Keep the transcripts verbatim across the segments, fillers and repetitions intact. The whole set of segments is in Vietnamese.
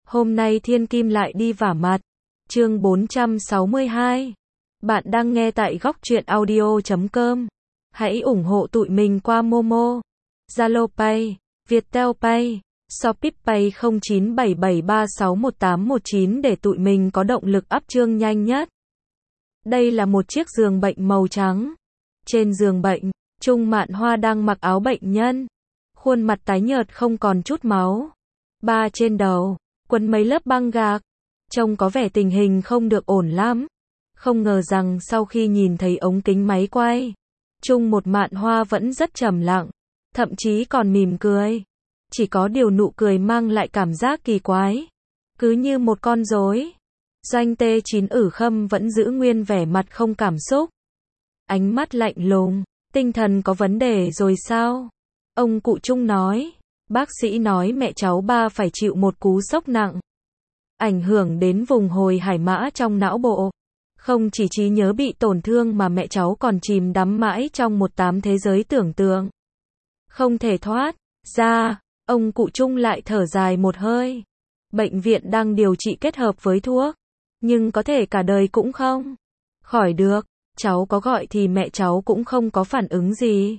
Hôm nay Thiên Kim lại đi vả mặt. Chương bốn trăm sáu mươi hai. Bạn đang nghe tại góc truyện audio chấm com. Hãy ủng hộ tụi mình qua Momo, Zalo Pay, Viettel Pay, Shopee Pay không chín bảy bảy ba sáu một tám một chín để tụi mình có động lực up chương nhanh nhất. Đây là một chiếc giường bệnh màu trắng. Trên giường bệnh, Trung Mạn Hoa đang mặc áo bệnh nhân. Khuôn mặt tái nhợt không còn chút máu. Ba trên đầu, quấn mấy lớp băng gạc. Trông có vẻ tình hình không được ổn lắm. Không ngờ rằng sau khi nhìn thấy ống kính máy quay, Trung một Mạn Hoa vẫn rất trầm lặng, thậm chí còn mỉm cười. Chỉ có điều nụ cười mang lại cảm giác kỳ quái, cứ như một con rối. Doanh Tê Chín Ử Khâm vẫn giữ nguyên vẻ mặt không cảm xúc. Ánh mắt lạnh lùng, tinh thần có vấn đề rồi sao? Ông cụ Trung nói, bác sĩ nói mẹ cháu ba phải chịu một cú sốc nặng. Ảnh hưởng đến vùng hồi hải mã trong não bộ. Không chỉ trí nhớ bị tổn thương mà mẹ cháu còn chìm đắm mãi trong một tám thế giới tưởng tượng. Không thể thoát ra, ông cụ Trung lại thở dài một hơi. Bệnh viện đang điều trị kết hợp với thuốc, nhưng có thể cả đời cũng không khỏi được. Cháu có gọi thì mẹ cháu cũng không có phản ứng gì.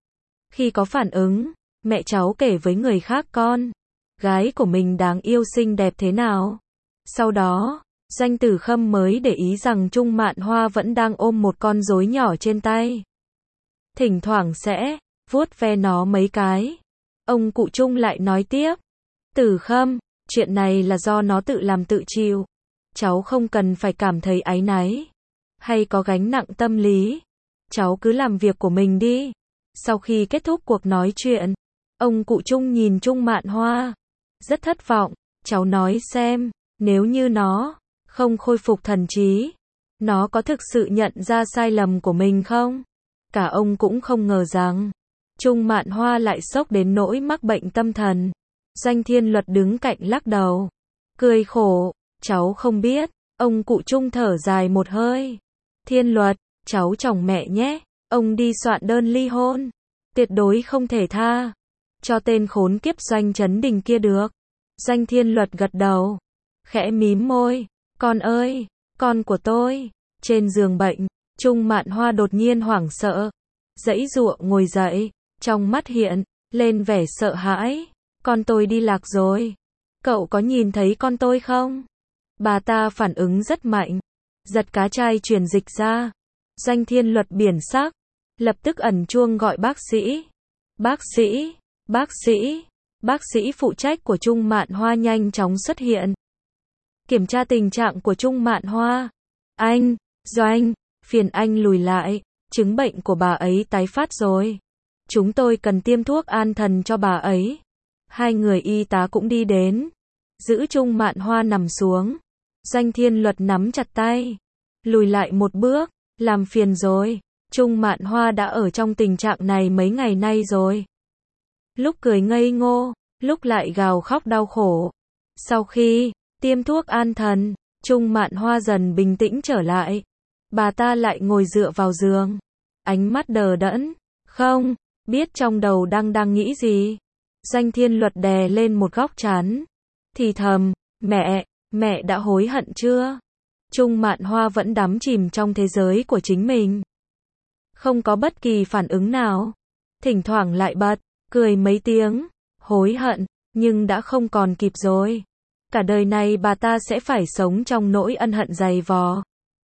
Khi có phản ứng, mẹ cháu kể với người khác con gái của mình đáng yêu xinh đẹp thế nào. Sau đó, Doanh Tử Khâm mới để ý rằng Trung Mạn Hoa vẫn đang ôm một con rối nhỏ trên tay. Thỉnh thoảng sẽ vuốt ve nó mấy cái. Ông cụ Trung lại nói tiếp, Tử Khâm, chuyện này là do nó tự làm tự chịu. Cháu không cần phải cảm thấy áy náy, hay có gánh nặng tâm lý. Cháu cứ làm việc của mình đi. Sau khi kết thúc cuộc nói chuyện, ông cụ Trung nhìn Trung Mạn Hoa, rất thất vọng. Cháu nói xem, nếu như nó không khôi phục thần trí, nó có thực sự nhận ra sai lầm của mình không? Cả ông cũng không ngờ rằng Trung Mạn Hoa lại sốc đến nỗi mắc bệnh tâm thần. Doanh Thiên Luật đứng cạnh lắc đầu, cười khổ, cháu không biết. Ông cụ Trung thở dài một hơi. Thiên Luật, cháu chồng mẹ nhé, ông đi soạn đơn ly hôn. Tuyệt đối không thể tha cho tên khốn kiếp Doanh Chấn Đình kia được. Doanh Thiên Luật gật đầu, khẽ mím môi, con ơi, con của tôi. Trên giường bệnh, Trung Mạn Hoa đột nhiên hoảng sợ, giãy giụa ngồi dậy, trong mắt hiện lên vẻ sợ hãi. Con tôi đi lạc rồi. Cậu có nhìn thấy con tôi không? Bà ta phản ứng rất mạnh, giật cá chai truyền dịch ra. Doanh Thiên Luật biển sắc, lập tức ẩn chuông gọi bác sĩ. Bác sĩ, bác sĩ, bác sĩ phụ trách của Trung Mạn Hoa nhanh chóng xuất hiện. Kiểm tra tình trạng của Trung Mạn Hoa. Anh, Doanh, phiền anh lùi lại, chứng bệnh của bà ấy tái phát rồi. Chúng tôi cần tiêm thuốc an thần cho bà ấy. Hai người y tá cũng đi đến, giữ Trung Mạn Hoa nằm xuống. Doanh Thiên Luật nắm chặt tay, lùi lại một bước, làm phiền rồi. Trung Mạn Hoa đã ở trong tình trạng này mấy ngày nay rồi. Lúc cười ngây ngô, lúc lại gào khóc đau khổ. Sau khi tiêm thuốc an thần, Trung Mạn Hoa dần bình tĩnh trở lại. Bà ta lại ngồi dựa vào giường, ánh mắt đờ đẫn, không biết trong đầu đang đang nghĩ gì. Doanh Thiên Luật đè lên một góc trán, thì thầm, mẹ, mẹ đã hối hận chưa? Trung Mạn Hoa vẫn đắm chìm trong thế giới của chính mình, không có bất kỳ phản ứng nào. Thỉnh thoảng lại bật cười mấy tiếng, hối hận, nhưng đã không còn kịp rồi. Cả đời này bà ta sẽ phải sống trong nỗi ân hận dày vò,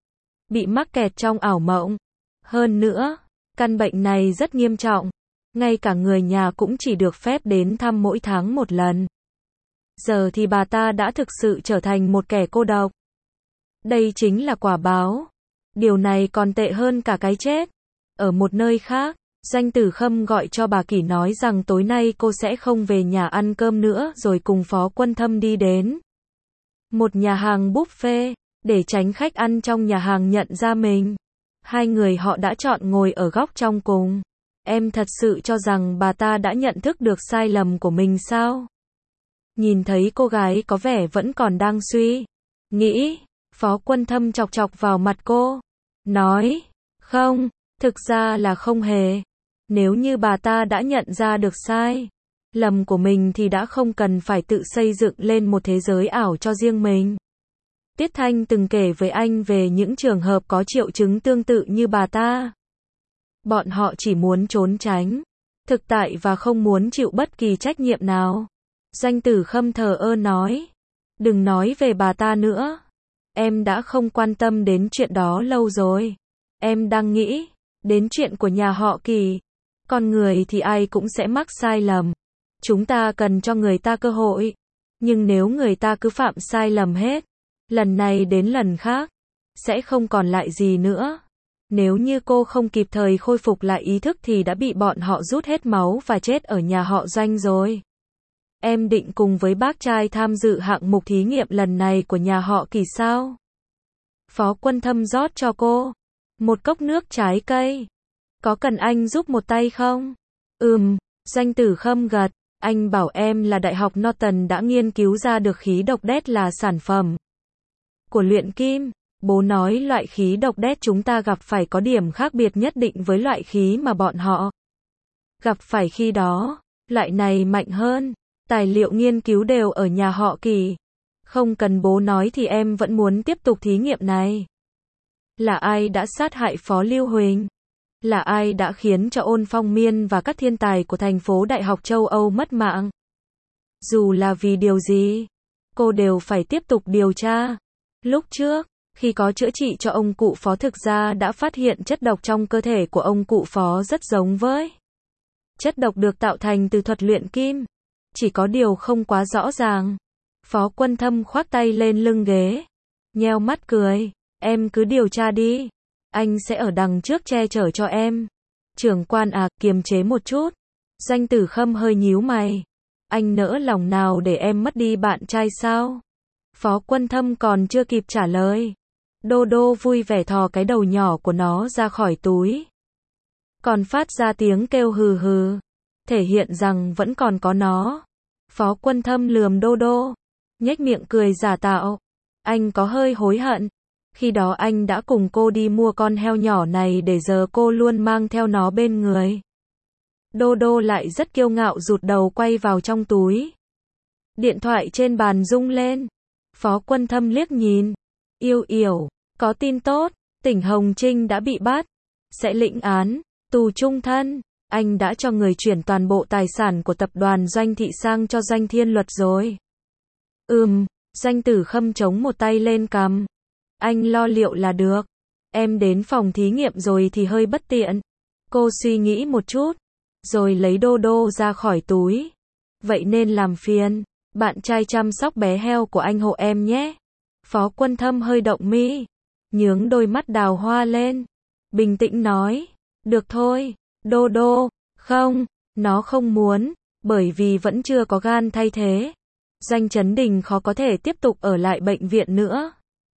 bị mắc kẹt trong ảo mộng. Hơn nữa, căn bệnh này rất nghiêm trọng, ngay cả người nhà cũng chỉ được phép đến thăm mỗi tháng một lần. Giờ thì bà ta đã thực sự trở thành một kẻ cô độc. Đây chính là quả báo. Điều này còn tệ hơn cả cái chết. Ở một nơi khác, Doanh Tử Khâm gọi cho bà Kỷ nói rằng tối nay cô sẽ không về nhà ăn cơm nữa, rồi cùng Phó Quân Thâm đi đến một nhà hàng buffet, để tránh khách ăn trong nhà hàng nhận ra mình. Hai người họ đã chọn ngồi ở góc trong cùng. Em thật sự cho rằng bà ta đã nhận thức được sai lầm của mình sao? Nhìn thấy cô gái có vẻ vẫn còn đang suy nghĩ, Phó Quân Thâm chọc chọc vào mặt cô, nói, không, thực ra là không hề. Nếu như bà ta đã nhận ra được sai lầm của mình thì đã không cần phải tự xây dựng lên một thế giới ảo cho riêng mình. Tiết Thanh từng kể với anh về những trường hợp có triệu chứng tương tự như bà ta. Bọn họ chỉ muốn trốn tránh thực tại và không muốn chịu bất kỳ trách nhiệm nào. Doanh Tử Khâm thờ ơ nói. Đừng nói về bà ta nữa. Em đã không quan tâm đến chuyện đó lâu rồi. Em đang nghĩ đến chuyện của nhà họ Kỳ. Con người thì ai cũng sẽ mắc sai lầm. Chúng ta cần cho người ta cơ hội. Nhưng nếu người ta cứ phạm sai lầm hết, lần này đến lần khác, sẽ không còn lại gì nữa. Nếu như cô không kịp thời khôi phục lại ý thức thì đã bị bọn họ rút hết máu và chết ở nhà họ Doanh rồi. Em định cùng với bác trai tham dự hạng mục thí nghiệm lần này của nhà họ Kỳ sao? Phó Quân Thâm rót cho cô một cốc nước trái cây. Có cần anh giúp một tay không? Ừm, Doanh Tử Khâm gật. Anh bảo em là Đại học Norton đã nghiên cứu ra được khí độc đét là sản phẩm của luyện kim. Bố nói loại khí độc đét chúng ta gặp phải có điểm khác biệt nhất định với loại khí mà bọn họ gặp phải khi đó. Loại này mạnh hơn. Tài liệu nghiên cứu đều ở nhà họ Kỳ. Không cần bố nói thì em vẫn muốn tiếp tục thí nghiệm này. Là ai đã sát hại Phó Lưu Huỳnh? Là ai đã khiến cho Ôn Phong Miên và các thiên tài của thành phố Đại học châu Âu mất mạng? Dù là vì điều gì, cô đều phải tiếp tục điều tra. Lúc trước, khi có chữa trị cho ông cụ Phó thực ra đã phát hiện chất độc trong cơ thể của ông cụ Phó rất giống với chất độc được tạo thành từ thuật luyện kim. Chỉ có điều không quá rõ ràng. Phó Quân Thâm khoác tay lên lưng ghế, nheo mắt cười. Em cứ điều tra đi. Anh sẽ ở đằng trước che chở cho em. Trưởng quan à, kiềm chế một chút. Doanh Tử Khâm hơi nhíu mày. Anh nỡ lòng nào để em mất đi bạn trai sao? Phó Quân Thâm còn chưa kịp trả lời. Đô Đô vui vẻ thò cái đầu nhỏ của nó ra khỏi túi. Còn phát ra tiếng kêu hừ hừ. Thể hiện rằng vẫn còn có nó. Phó Quân Thâm lườm Đô Đô. Nhếch miệng cười giả tạo. Anh có hơi hối hận. Khi đó anh đã cùng cô đi mua con heo nhỏ này để giờ cô luôn mang theo nó bên người. Đô Đô lại rất kiêu ngạo rụt đầu quay vào trong túi. Điện thoại trên bàn rung lên. Phó Quân Thâm liếc nhìn. Yêu Yểu, có tin tốt, Tỉnh Hồng Trinh đã bị bắt. Sẽ lĩnh án, tù chung thân. Anh đã cho người chuyển toàn bộ tài sản của tập đoàn Doanh Thị sang cho Doanh Thiên Luật rồi. Ừm, Doanh Tử Khâm chống một tay lên cằm. Anh lo liệu là được. Em đến phòng thí nghiệm rồi thì hơi bất tiện. Cô suy nghĩ một chút, rồi lấy Đô Đô ra khỏi túi. Vậy nên làm phiền bạn trai chăm sóc bé heo của anh hộ em nhé. Phó Quân Thâm hơi động mi, nhướng đôi mắt đào hoa lên. Bình tĩnh nói. Được thôi, Đô Đô. Không, nó không muốn, bởi vì vẫn chưa có gan thay thế. Doanh Chấn Đình khó có thể tiếp tục ở lại bệnh viện nữa.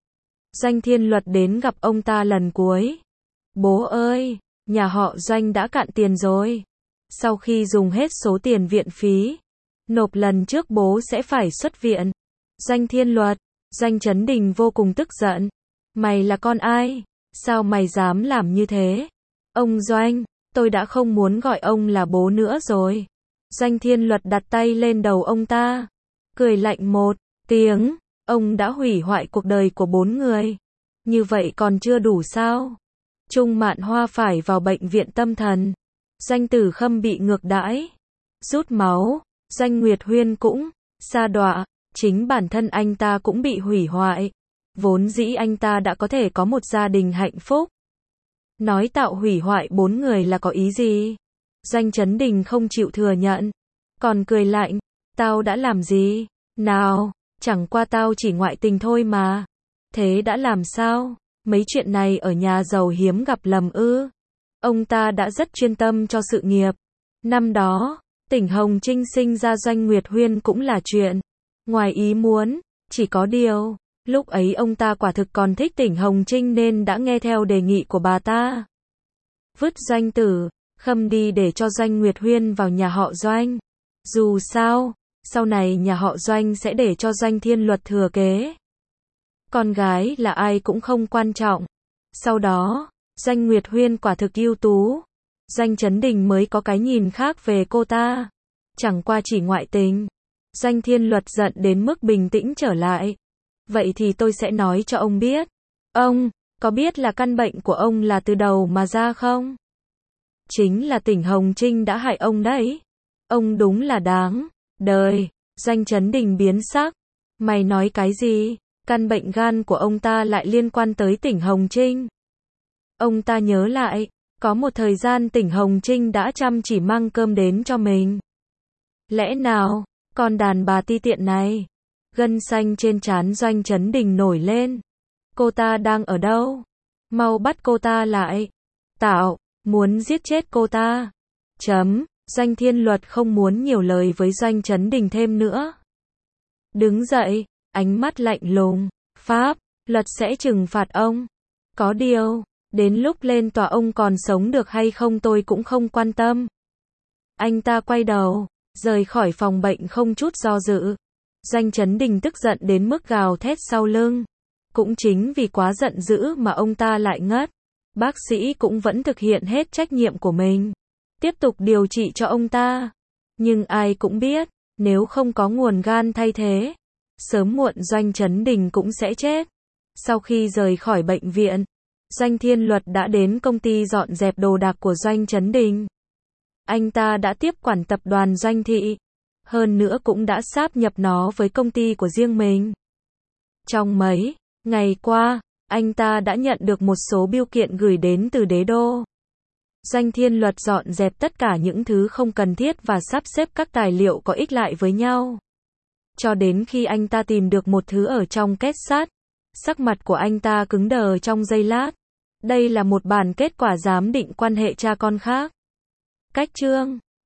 Doanh Thiên Luật đến gặp ông ta lần cuối. Bố ơi, nhà họ Doanh đã cạn tiền rồi. Sau khi dùng hết số tiền viện phí nộp lần trước bố sẽ phải xuất viện. Doanh Thiên Luật, Doanh Chấn Đình vô cùng tức giận. Mày là con ai? Sao mày dám làm như thế? Ông Doanh, tôi đã không muốn gọi ông là bố nữa rồi. Doanh Thiên Luật đặt tay lên đầu ông ta, cười lạnh một tiếng. Ông đã hủy hoại cuộc đời của bốn người. Như vậy còn chưa đủ sao? Trung Mạn Hoa phải vào bệnh viện tâm thần. Doanh Tử Khâm bị ngược đãi, rút máu. Doanh Nguyệt Huyên cũng sa đọa. Chính bản thân anh ta cũng bị hủy hoại. Vốn dĩ anh ta đã có thể có một gia đình hạnh phúc. Nói tạo hủy hoại bốn người là có ý gì? Doanh Chấn Đình không chịu thừa nhận. Còn cười lạnh. Tao đã làm gì? Nào, chẳng qua tao chỉ ngoại tình thôi mà. Thế đã làm sao? Mấy chuyện này ở nhà giàu hiếm gặp lầm ư? Ông ta đã rất chuyên tâm cho sự nghiệp. Năm đó, Tỉnh Hồng Trinh sinh ra Doanh Nguyệt Huyên cũng là chuyện ngoài ý muốn. Chỉ có điều, lúc ấy ông ta quả thực còn thích Tỉnh Hồng Trinh nên đã nghe theo đề nghị của bà ta. Vứt Doanh Tử Khâm đi để cho Doanh Nguyệt Huyên vào nhà họ Doanh. Dù sao, sau này nhà họ Doanh sẽ để cho Doanh Thiên Luật thừa kế. Con gái là ai cũng không quan trọng. Sau đó, Doanh Nguyệt Huyên quả thực ưu tú. Doanh Chấn Đình mới có cái nhìn khác về cô ta. chẳng qua chỉ ngoại tình. Doanh Thiên Luật giận đến mức bình tĩnh trở lại. Vậy thì tôi sẽ nói cho ông biết. Ông, có biết là căn bệnh của ông là từ đầu mà ra không? Chính là Tỉnh Hồng Trinh đã hại ông đấy. Ông đúng là đáng đời. Doanh Chấn Đình biến sắc. Mày nói cái gì? Căn bệnh gan của ông ta lại liên quan tới Tỉnh Hồng Trinh. Ông ta nhớ lại, có một thời gian Tỉnh Hồng Trinh đã chăm chỉ mang cơm đến cho mình. Lẽ nào, con đàn bà ti tiện này? Gân xanh trên trán Doanh Chấn Đình nổi lên. Cô ta đang ở đâu? Mau bắt cô ta lại. Tạo, muốn giết chết cô ta. Chấm, Doanh Thiên Luật không muốn nhiều lời với Doanh Chấn Đình thêm nữa. Đứng dậy, ánh mắt lạnh lùng. Pháp, luật sẽ trừng phạt ông. Có điều, đến lúc lên tòa ông còn sống được hay không tôi cũng không quan tâm. Anh ta quay đầu, rời khỏi phòng bệnh không chút do dự. Doanh Chấn Đình tức giận đến mức gào thét sau lưng. Cũng chính vì quá giận dữ mà ông ta lại ngất. Bác sĩ cũng vẫn thực hiện hết trách nhiệm của mình. Tiếp tục điều trị cho ông ta. Nhưng ai cũng biết, nếu không có nguồn gan thay thế, sớm muộn Doanh Chấn Đình cũng sẽ chết. Sau khi rời khỏi bệnh viện, Doanh Thiên Luật đã đến công ty dọn dẹp đồ đạc của Doanh Chấn Đình. Anh ta đã tiếp quản tập đoàn Doanh Thị. Hơn nữa cũng đã sáp nhập nó với công ty của riêng mình. Trong mấy ngày qua, anh ta đã nhận được một số bưu kiện gửi đến từ đế đô. Doanh Thiên Luật dọn dẹp tất cả những thứ không cần thiết và sắp xếp các tài liệu có ích lại với nhau. Cho đến khi anh ta tìm được một thứ ở trong két sắt, sắc mặt của anh ta cứng đờ trong giây lát. Đây là một bản kết quả giám định quan hệ cha con khác. Cách chương